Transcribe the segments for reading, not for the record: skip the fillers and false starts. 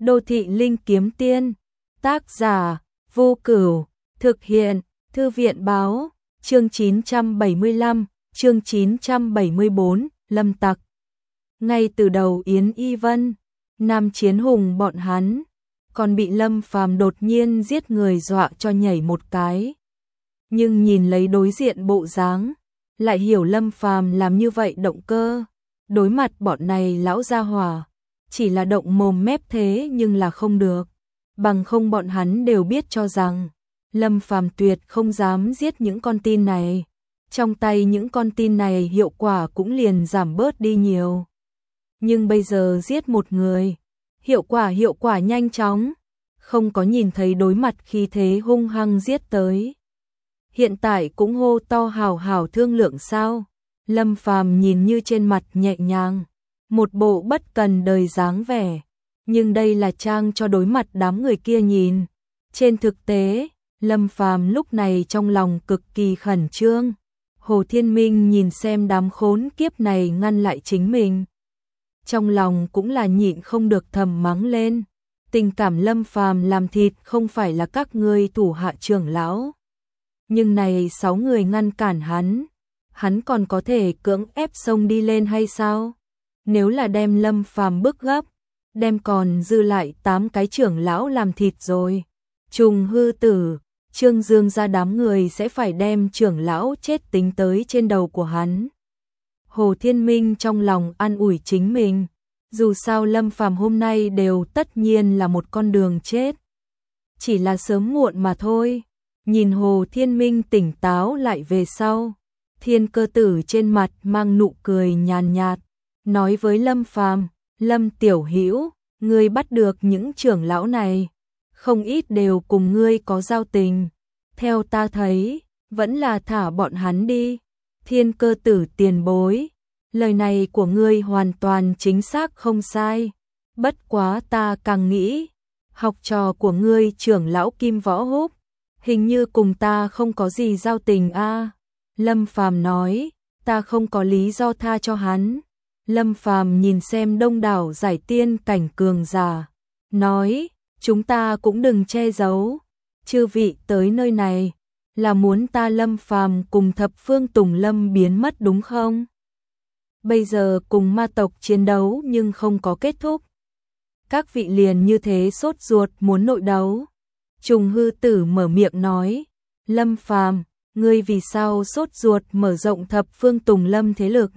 Đô thị linh kiếm tiên. Tác giả Vô Cửu. Thực hiện Thư viện báo. Chương 975, chương 974, Lâm Tặc. Ngay từ đầu Yến Y Vân, Nam Chiến Hùng bọn hắn, còn bị Lâm Phàm đột nhiên giết người dọa cho nhảy một cái. Nhưng nhìn lấy đối diện bộ dáng, lại hiểu Lâm Phàm làm như vậy động cơ. Đối mặt bọn này lão gia hỏa, chỉ là động mồm mép thế nhưng là không được. Bằng không bọn hắn đều biết cho rằng Lâm Phàm tuyệt không dám giết những con tin này. Trong tay những con tin này hiệu quả cũng liền giảm bớt đi nhiều. Nhưng bây giờ giết một người, hiệu quả nhanh chóng, không có nhìn thấy đối mặt khi thế hung hăng giết tới. Hiện tại cũng hô to hào hào thương lượng sao? Lâm Phàm nhìn như trên mặt nhẹ nhàng, một bộ bất cần đời dáng vẻ, nhưng đây là trang cho đối mặt đám người kia nhìn. Trên thực tế, Lâm Phàm lúc này trong lòng cực kỳ khẩn trương. Hồ Thiên Minh nhìn xem đám khốn kiếp này ngăn lại chính mình, trong lòng cũng là nhịn không được thầm mắng lên. Tình cảm Lâm Phàm làm thịt không phải là các ngươi thủ hạ trưởng lão, nhưng này 6 người ngăn cản hắn còn có thể cưỡng ép xông đi lên hay sao? Nếu là đem Lâm Phàm bức gấp, đem còn dư lại 8 cái trưởng lão làm thịt rồi. Trùng Hư Tử, Trương Dương ra đám người sẽ phải đem trưởng lão chết tính tới trên đầu của hắn. Hồ Thiên Minh trong lòng an ủi chính mình, dù sao Lâm Phàm hôm nay đều tất nhiên là một con đường chết, chỉ là sớm muộn mà thôi. Nhìn Hồ Thiên Minh tỉnh táo lại về sau, Thiên Cơ Tử trên mặt mang nụ cười nhàn nhạt, nói với Lâm Phàm, Lâm tiểu hữu, ngươi bắt được những trưởng lão này, không ít đều cùng ngươi có giao tình. Theo ta thấy, vẫn là thả bọn hắn đi. Thiên Cơ Tử tiền bối, lời này của ngươi hoàn toàn chính xác không sai. Bất quá ta càng nghĩ, học trò của ngươi trưởng lão Kim Võ Húc, hình như cùng ta không có gì giao tình a. Lâm Phàm nói, ta không có lý do tha cho hắn. Lâm Phàm nhìn xem đông đảo giải tiên cảnh cường giả, nói, chúng ta cũng đừng che giấu. Chư vị tới nơi này, là muốn ta Lâm Phàm cùng thập phương Tùng Lâm biến mất đúng không? Bây giờ cùng ma tộc chiến đấu nhưng không có kết thúc. Các vị liền như thế sốt ruột muốn nội đấu. Trùng Hư Tử mở miệng nói, Lâm Phàm, ngươi vì sao sốt ruột mở rộng thập phương Tùng Lâm thế lực?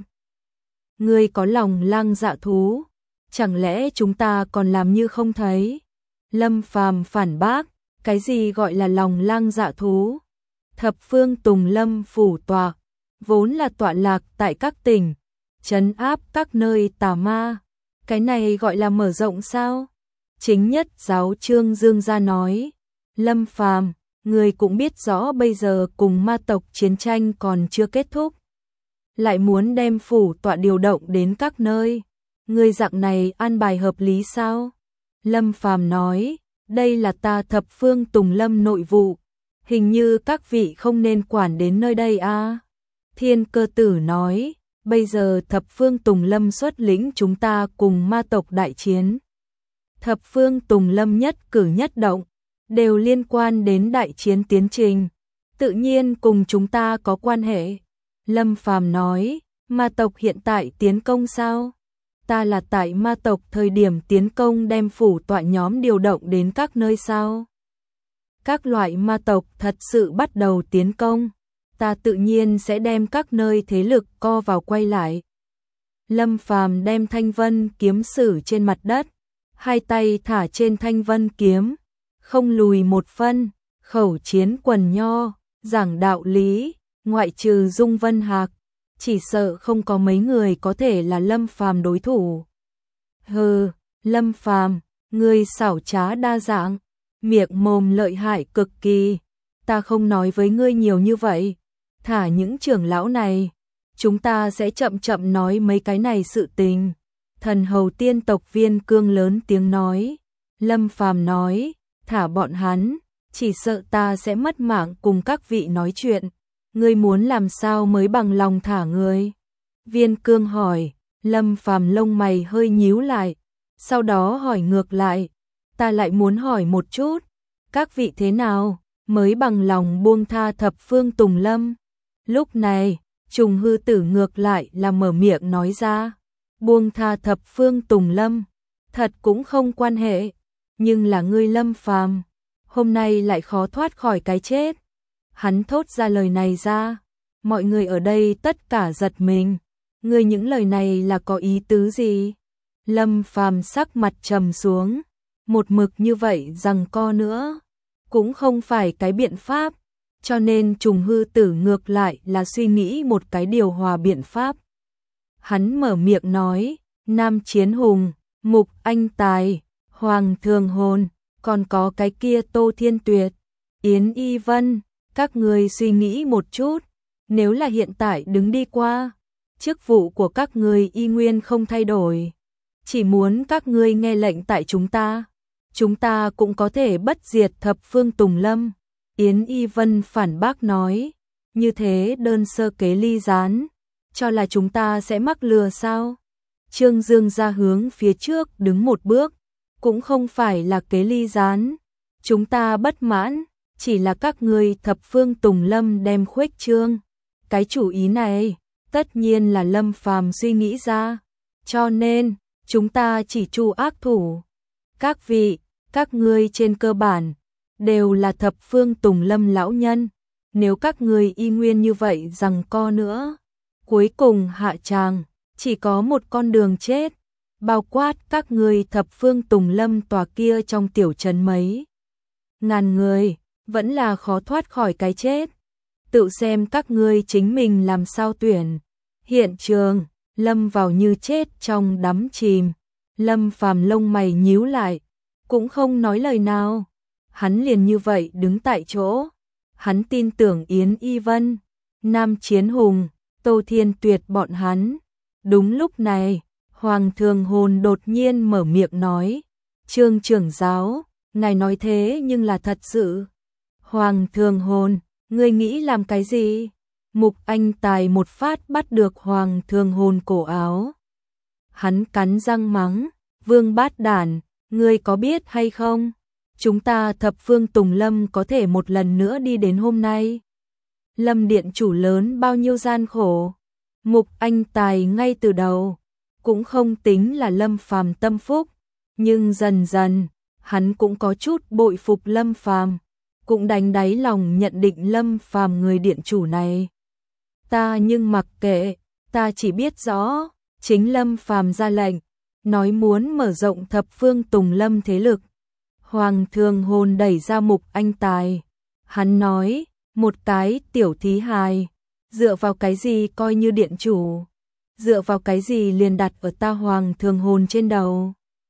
Ngươi có lòng lang dạ thú, chẳng lẽ chúng ta còn làm như không thấy? Lâm Phàm phản bác, cái gì gọi là lòng lang dạ thú? Thập phương Tùng Lâm phủ tọa, vốn là tọa lạc tại các tỉnh, trấn áp các nơi tà ma, cái này gọi là mở rộng sao? Chính nhất giáo Trương Dương ra nói, Lâm Phàm, người cũng biết rõ bây giờ cùng ma tộc chiến tranh còn chưa kết thúc, lại muốn đem phủ tọa điều động đến các nơi, người dạng này an bài hợp lý sao? Lâm Phàm nói, đây là ta thập phương Tùng Lâm nội vụ, hình như các vị không nên quản đến nơi đây a. Thiên Cơ Tử nói, bây giờ thập phương Tùng Lâm xuất lĩnh chúng ta cùng ma tộc đại chiến. Thập phương Tùng Lâm nhất cử nhất động, đều liên quan đến đại chiến tiến trình, tự nhiên cùng chúng ta có quan hệ. Lâm Phàm nói, ma tộc hiện tại tiến công sao? Ta là tại ma tộc thời điểm tiến công đem phủ tọa nhóm điều động đến các nơi sao? Các loại ma tộc thật sự bắt đầu tiến công, ta tự nhiên sẽ đem các nơi thế lực co vào quay lại. Lâm Phàm đem Thanh Vân kiếm sử trên mặt đất, hai tay thả trên Thanh Vân kiếm, không lùi một phân, khẩu chiến quần nho, giảng đạo lý, ngoại trừ Dung Vân Hạc, chỉ sợ không có mấy người có thể là Lâm Phàm đối thủ. Hừ, Lâm Phàm, ngươi xảo trá đa dạng, miệng mồm lợi hại cực kỳ, ta không nói với ngươi nhiều như vậy, thả những trưởng lão này, chúng ta sẽ chậm chậm nói mấy cái này sự tình. Thần hầu tiên tộc Viên Cương lớn tiếng nói. Lâm Phàm nói, thả bọn hắn, chỉ sợ ta sẽ mất mạng cùng các vị nói chuyện. Ngươi muốn làm sao mới bằng lòng thả người? Viên Cương hỏi. Lâm Phàm lông mày hơi nhíu lại, sau đó hỏi ngược lại, ta lại muốn hỏi một chút, các vị thế nào mới bằng lòng buông tha thập phương Tùng Lâm? Lúc này, Trùng Hư Tử ngược lại là mở miệng nói ra, buông tha thập phương Tùng Lâm, thật cũng không quan hệ, nhưng là ngươi Lâm Phàm, hôm nay lại khó thoát khỏi cái chết. Hắn thốt ra lời này ra, mọi người ở đây tất cả giật mình, ngươi những lời này là có ý tứ gì? Lâm Phàm sắc mặt trầm xuống, một mực như vậy giằng co nữa, cũng không phải cái biện pháp, cho nên Trùng Hư Tử ngược lại là suy nghĩ một cái điều hòa biện pháp. Hắn mở miệng nói, Nam Chiến Hùng, Mục Anh Tài, Hoàng Thường Hồn, còn có cái kia Tô Thiên Tuyệt, Yến Y Vân, các người suy nghĩ một chút, nếu là hiện tại đứng đi qua, chức vụ của các người y nguyên không thay đổi, chỉ muốn các ngươi nghe lệnh tại chúng ta cũng có thể bất diệt thập phương Tùng Lâm. Yến Y Vân phản bác nói, như thế đơn sơ kế ly gián, cho là chúng ta sẽ mắc lừa sao? Trương Dương ra hướng phía trước đứng một bước, cũng không phải là kế ly gián, chúng ta bất mãn, chỉ là các ngươi thập phương Tùng Lâm đem khuếch trương. Cái chủ ý này, tất nhiên là Lâm Phàm suy nghĩ ra, cho nên, chúng ta chỉ tru ác thủ. Các vị, các ngươi trên cơ bản, đều là thập phương Tùng Lâm lão nhân, nếu các ngươi y nguyên như vậy giằng co nữa, cuối cùng hạ tràng, chỉ có một con đường chết, bao quát các ngươi thập phương Tùng Lâm tòa kia trong tiểu trấn mấy ngàn người, vẫn là khó thoát khỏi cái chết. Tự xem các ngươi chính mình làm sao tuyển. Hiện trường, lâm vào như chết trong đắm chìm. Lâm Phàm lông mày nhíu lại, cũng không nói lời nào. Hắn liền như vậy đứng tại chỗ. Hắn tin tưởng Yến Y Vân, Nam Chiến Hùng, Tô Thiên Tuyệt bọn hắn. Đúng lúc này, Hoàng Thường Hồn đột nhiên mở miệng nói, Trương trưởng giáo, ngài nói thế nhưng là thật sự. Hoàng Thường Hồn, ngươi nghĩ làm cái gì? Mục Anh Tài một phát bắt được Hoàng Thường Hồn cổ áo. Hắn cắn răng mắng, Vương Bát Đản, ngươi có biết hay không? Chúng ta thập phương Tùng Lâm có thể một lần nữa đi đến hôm nay. Lâm điện chủ lớn bao nhiêu gian khổ. Mục Anh Tài ngay từ đầu, cũng không tính là Lâm Phàm tâm phúc, nhưng dần dần, hắn cũng có chút bội phục Lâm Phàm, cũng đánh đáy lòng nhận định Lâm Phàm người điện chủ này. Ta nhưng mặc kệ, ta chỉ biết rõ, chính Lâm Phàm ra lệnh, nói muốn mở rộng thập phương Tùng Lâm thế lực. Hoàng Thường Hồn đẩy ra Mục Anh Tài. Hắn nói, một cái tiểu thí hài, dựa vào cái gì coi như điện chủ, dựa vào cái gì liền đặt ở ta Hoàng Thường Hồn trên đầu.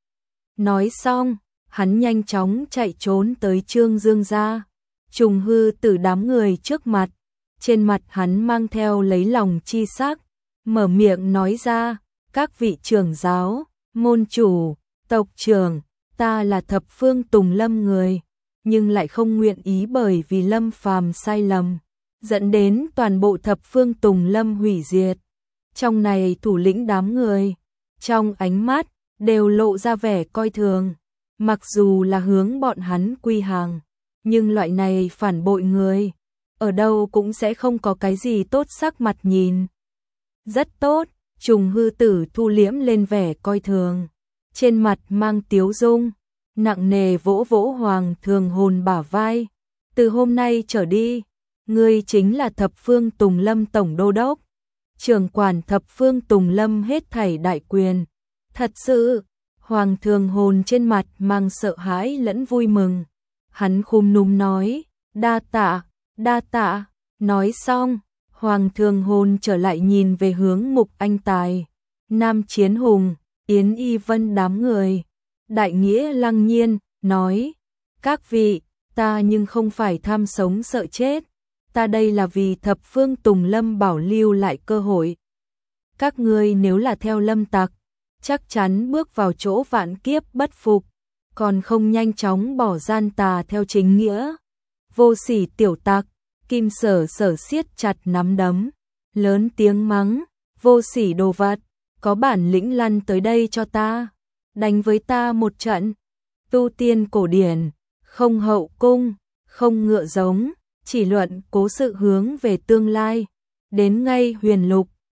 Nói xong, hắn nhanh chóng chạy trốn tới Trương Dương gia. Trùng Hư Tử đám người trước mặt, trên mặt hắn mang theo lấy lòng chi sắc, mở miệng nói ra, các vị trưởng giáo, môn chủ, tộc trưởng, ta là thập phương Tùng Lâm người, nhưng lại không nguyện ý bởi vì Lâm Phàm sai lầm, dẫn đến toàn bộ thập phương Tùng Lâm hủy diệt. Trong này thủ lĩnh đám người, trong ánh mắt, đều lộ ra vẻ coi thường, mặc dù là hướng bọn hắn quy hàng, nhưng loại này phản bội người, ở đâu cũng sẽ không có cái gì tốt sắc mặt nhìn. Rất tốt, Trùng Hư Tử thu liễm lên vẻ coi thường, trên mặt mang tiếu dung, nặng nề vỗ vỗ Hoàng Thường Hồn bả vai. Từ hôm nay trở đi, ngươi chính là thập phương Tùng Lâm tổng đô đốc, trưởng quản thập phương Tùng Lâm hết thảy đại quyền. Thật sự, Hoàng Thường Hồn trên mặt mang sợ hãi lẫn vui mừng. Hắn khum núm nói, đa tạ, nói xong, Hoàng Thường Hồn trở lại nhìn về hướng Mục Anh Tài, Nam Chiến Hùng, Yến Y Vân đám người. Đại nghĩa lăng nhiên, nói, các vị, ta nhưng không phải tham sống sợ chết, ta đây là vì thập phương Tùng Lâm bảo lưu lại cơ hội. Các ngươi nếu là theo Lâm tặc, chắc chắn bước vào chỗ vạn kiếp bất phục, còn không nhanh chóng bỏ gian tà theo chính nghĩa. Vô sỉ tiểu tặc, Kim Sở Sở siết chặt nắm đấm, lớn tiếng mắng, vô sỉ đồ vật, có bản lĩnh lăn tới đây cho ta, đánh với ta một trận. tu tiên cổ điển, không hậu cung, không ngựa giống, chỉ luận cố sự hướng về tương lai. Đến ngay huyền lục,